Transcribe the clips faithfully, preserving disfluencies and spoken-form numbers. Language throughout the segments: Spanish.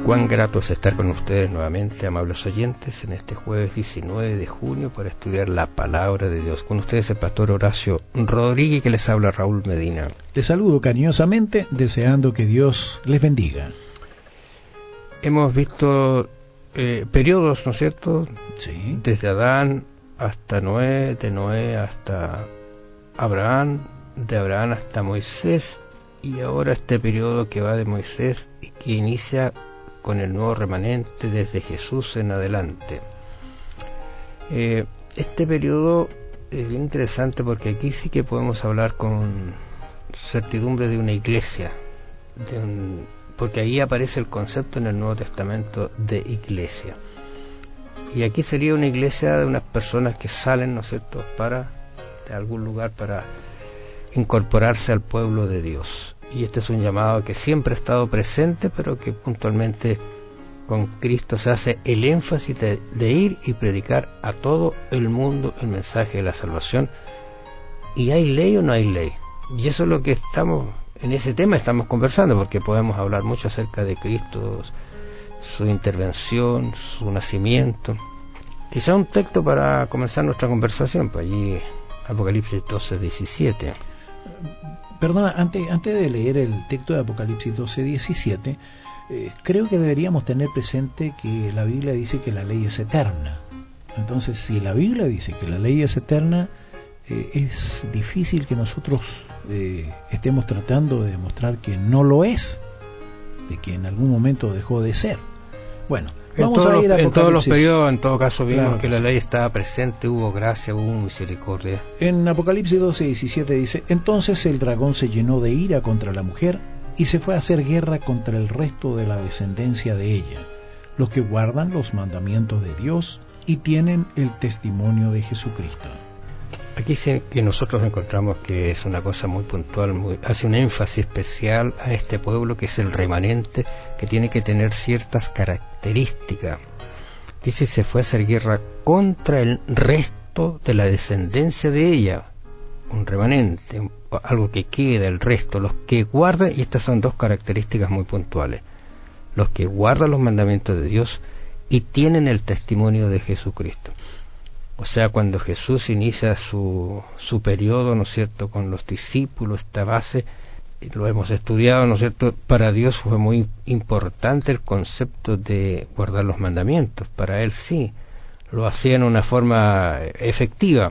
Cuán grato es estar con ustedes nuevamente, amables oyentes, en este jueves diecinueve de junio para estudiar la Palabra de Dios. Con ustedes el pastor Horacio Rodríguez, que les habla Raúl Medina. Les saludo cariñosamente, deseando que Dios les bendiga. Hemos visto eh, periodos, ¿no es cierto? Sí. Desde Adán hasta Noé, de Noé hasta Abraham, de Abraham hasta Moisés, y ahora este periodo que va de Moisés y que inicia con el nuevo remanente desde Jesús en adelante. Eh, este periodo es bien interesante porque aquí sí que podemos hablar con certidumbre de una iglesia, de un, porque ahí aparece el concepto en el Nuevo Testamento de iglesia. Y aquí sería una iglesia de unas personas que salen, ¿no es cierto?, para de algún lugar para incorporarse al pueblo de Dios. Y este es un llamado que siempre ha estado presente, pero que puntualmente con Cristo se hace el énfasis de, de ir y predicar a todo el mundo el mensaje de la salvación. ¿Y hay ley o no hay ley? Y eso es lo que estamos, en ese tema estamos conversando, porque podemos hablar mucho acerca de Cristo, su intervención, su nacimiento. Quizá un texto para comenzar nuestra conversación, pues allí Apocalipsis doce, diecisiete. Perdona, antes, antes de leer el texto de Apocalipsis doce, diecisiete, eh, creo que deberíamos tener presente que la Biblia dice que la ley es eterna. Entonces, si la Biblia dice que la ley es eterna, eh, es difícil que nosotros eh, estemos tratando de demostrar que no lo es, de que en algún momento dejó de ser. Bueno, vamos a ir a Apocalipsis. En todos los periodos, en todo caso, vimos claro, que la ley estaba presente, hubo gracia, hubo misericordia. En Apocalipsis doce, diecisiete dice: entonces el dragón se llenó de ira contra la mujer y se fue a hacer guerra contra el resto de la descendencia de ella, los que guardan los mandamientos de Dios y tienen el testimonio de Jesucristo. Aquí sí que nosotros encontramos que es una cosa muy puntual, muy, hace un énfasis especial a este pueblo que es el remanente, que tiene que tener ciertas características. Dice, se fue a hacer guerra contra el resto de la descendencia de ella, un remanente, algo que queda, el resto, los que guardan, y estas son dos características muy puntuales, los que guardan los mandamientos de Dios y tienen el testimonio de Jesucristo. O sea, cuando Jesús inicia su, su periodo, ¿no es cierto?, con los discípulos, esta base, lo hemos estudiado, ¿no es cierto?, para Dios fue muy importante el concepto de guardar los mandamientos. Para Él sí, lo hacía en una forma efectiva.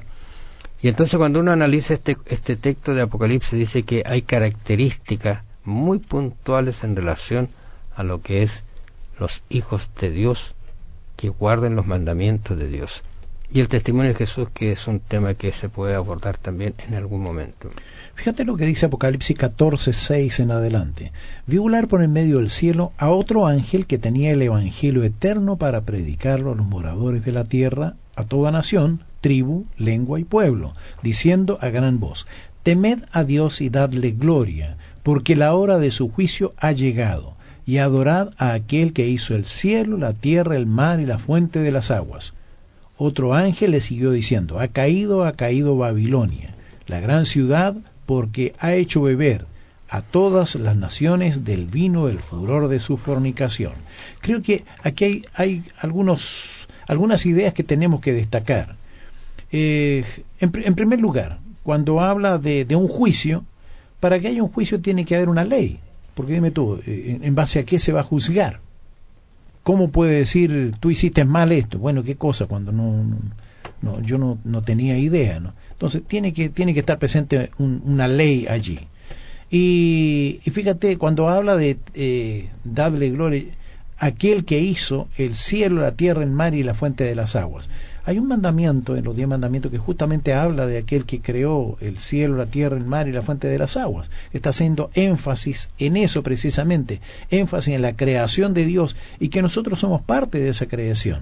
Y entonces cuando uno analiza este, este texto de Apocalipsis, dice que hay características muy puntuales en relación a lo que es los hijos de Dios, que guarden los mandamientos de Dios. Y el testimonio de Jesús, que es un tema que se puede abordar también en algún momento. Fíjate lo que dice Apocalipsis catorce, seis en adelante. Vi volar por en medio del cielo a otro ángel que tenía el evangelio eterno para predicarlo a los moradores de la tierra, a toda nación, tribu, lengua y pueblo, diciendo a gran voz: temed a Dios y dadle gloria, porque la hora de su juicio ha llegado, y adorad a aquel que hizo el cielo, la tierra, el mar y la fuente de las aguas. Otro ángel le siguió diciendo: ha caído, ha caído Babilonia, la gran ciudad, porque ha hecho beber a todas las naciones del vino del furor de su fornicación. Creo que aquí hay, hay algunos, algunas ideas que tenemos que destacar. Eh, en, en primer lugar, cuando habla de, de un juicio, para que haya un juicio tiene que haber una ley, porque dime tú, en, en base a qué se va a juzgar. ¿Cómo puede decir, tú hiciste mal esto? Bueno, ¿qué cosa? Cuando no, no, no yo no, no tenía idea, ¿no? Entonces tiene que, tiene que estar presente un, una ley allí. Y, y fíjate, cuando habla de eh, darle gloria a aquel que hizo el cielo, la tierra, el mar y la fuente de las aguas. Hay un mandamiento en los diez mandamientos que justamente habla de aquel que creó el cielo, la tierra, el mar y la fuente de las aguas. Está haciendo énfasis en eso precisamente, énfasis en la creación de Dios y que nosotros somos parte de esa creación.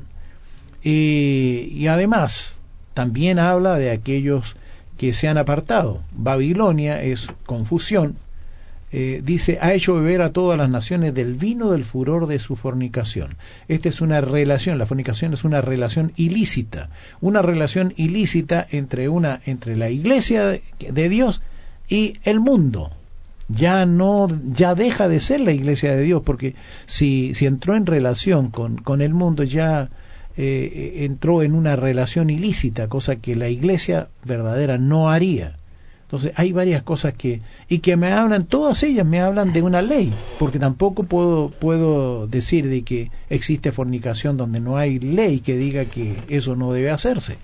Y, y además también habla de aquellos que se han apartado. Babilonia es confusión. Eh, dice, ha hecho beber a todas las naciones del vino del furor de su fornicación. Esta es una relación, la fornicación es una relación ilícita, una relación ilícita entre una entre la iglesia de Dios y el mundo. Ya no, ya deja de ser la iglesia de Dios, porque si, si entró en relación con, con el mundo, ya eh, entró en una relación ilícita, cosa que la iglesia verdadera no haría. Entonces hay varias cosas que, y que me hablan, todas ellas me hablan de una ley, porque tampoco puedo, puedo decir de que existe fornicación donde no hay ley que diga que eso no debe hacerse.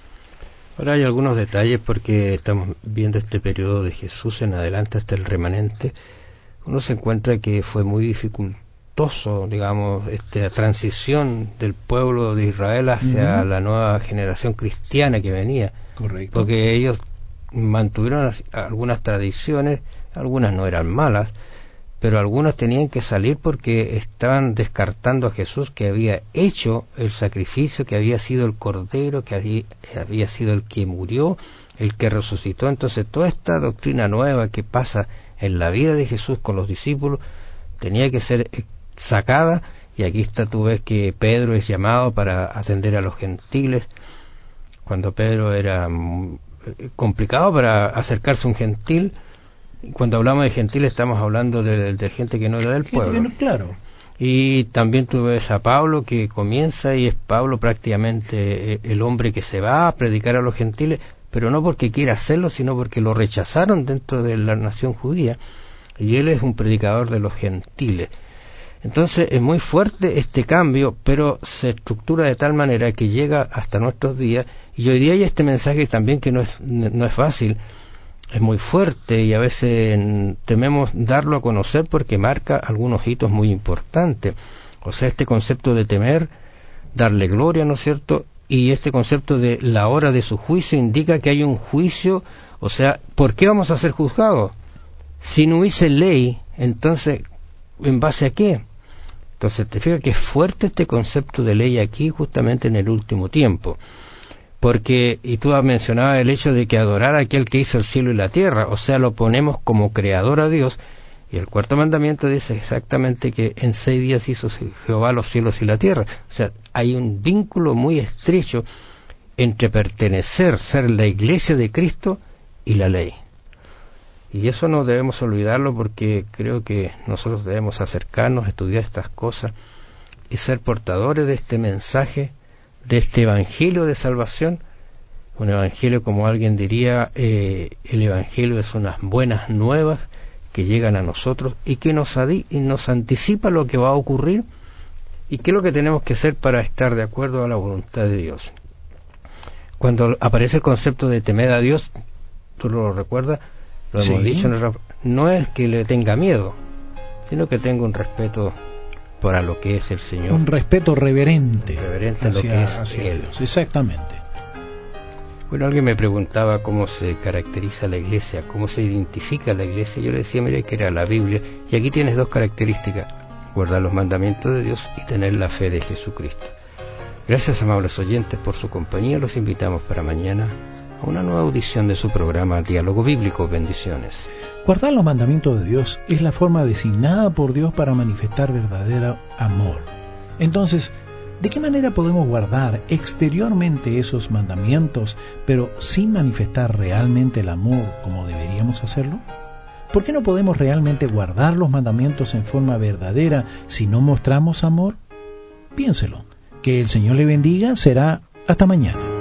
Ahora hay algunos detalles porque estamos viendo este periodo de Jesús en adelante hasta el remanente. Uno se encuentra que fue muy dificultoso, digamos, esta transición del pueblo de Israel hacia uh-huh. la nueva generación cristiana que venía. Correcto. Porque ellos mantuvieron algunas tradiciones, algunas no eran malas, pero algunos tenían que salir porque estaban descartando a Jesús, que había hecho el sacrificio, que había sido el Cordero, que había, había sido el que murió, el que resucitó. Entonces toda esta doctrina nueva que pasa en la vida de Jesús con los discípulos tenía que ser sacada, y aquí está, tú ves que Pedro es llamado para atender a los gentiles, cuando Pedro era complicado para acercarse a un gentil. Cuando hablamos de gentiles estamos hablando de, de gente que no era del pueblo. No, claro. Y también tú ves a Pablo, que comienza y es Pablo prácticamente el hombre que se va a predicar a los gentiles, pero no porque quiera hacerlo, sino porque lo rechazaron dentro de la nación judía, y él es un predicador de los gentiles. Entonces es muy fuerte este cambio, pero se estructura de tal manera que llega hasta nuestros días, y hoy día hay este mensaje también que no es, no es fácil, es muy fuerte, y a veces tememos darlo a conocer porque marca algunos hitos muy importantes. O sea, este concepto de temer, darle gloria, ¿no es cierto? Y este concepto de la hora de su juicio indica que hay un juicio. O sea, ¿por qué vamos a ser juzgados? Si no hubiese ley, entonces, ¿en base a qué? Entonces, te fijas que es fuerte este concepto de ley aquí, justamente en el último tiempo. Porque, y tú has mencionado el hecho de que adorar a aquel que hizo el cielo y la tierra, o sea, lo ponemos como creador a Dios, y el cuarto mandamiento dice exactamente que en seis días hizo Jehová los cielos y la tierra. O sea, hay un vínculo muy estrecho entre pertenecer, ser la iglesia de Cristo y la ley. Y eso no debemos olvidarlo, porque creo que nosotros debemos acercarnos, estudiar estas cosas y ser portadores de este mensaje, de este evangelio de salvación. Un evangelio, como alguien diría, eh, el evangelio es unas buenas nuevas que llegan a nosotros y que nos, adi- y nos anticipa lo que va a ocurrir y qué es lo que tenemos que hacer para estar de acuerdo a la voluntad de Dios. Cuando aparece el concepto de temer a Dios, tú lo recuerdas, lo sí. hemos dicho, no es que le tenga miedo, sino que tenga un respeto para lo que es el Señor. Un respeto reverente. Reverente a lo que es Él. Dios. Exactamente. Bueno, alguien me preguntaba cómo se caracteriza la iglesia, cómo se identifica la iglesia. Yo le decía, mire, que era la Biblia. Y aquí tienes dos características: guardar los mandamientos de Dios y tener la fe de Jesucristo. Gracias, amables oyentes, por su compañía. Los invitamos para mañana a una nueva audición de su programa Diálogo Bíblico. Bendiciones. Guardar los mandamientos de Dios es la forma designada por Dios para manifestar verdadero amor. Entonces, ¿de qué manera podemos guardar exteriormente esos mandamientos, pero sin manifestar realmente el amor como deberíamos hacerlo? ¿Por qué no podemos realmente guardar los mandamientos en forma verdadera si no mostramos amor? Piénselo. Que el Señor le bendiga. Será hasta mañana.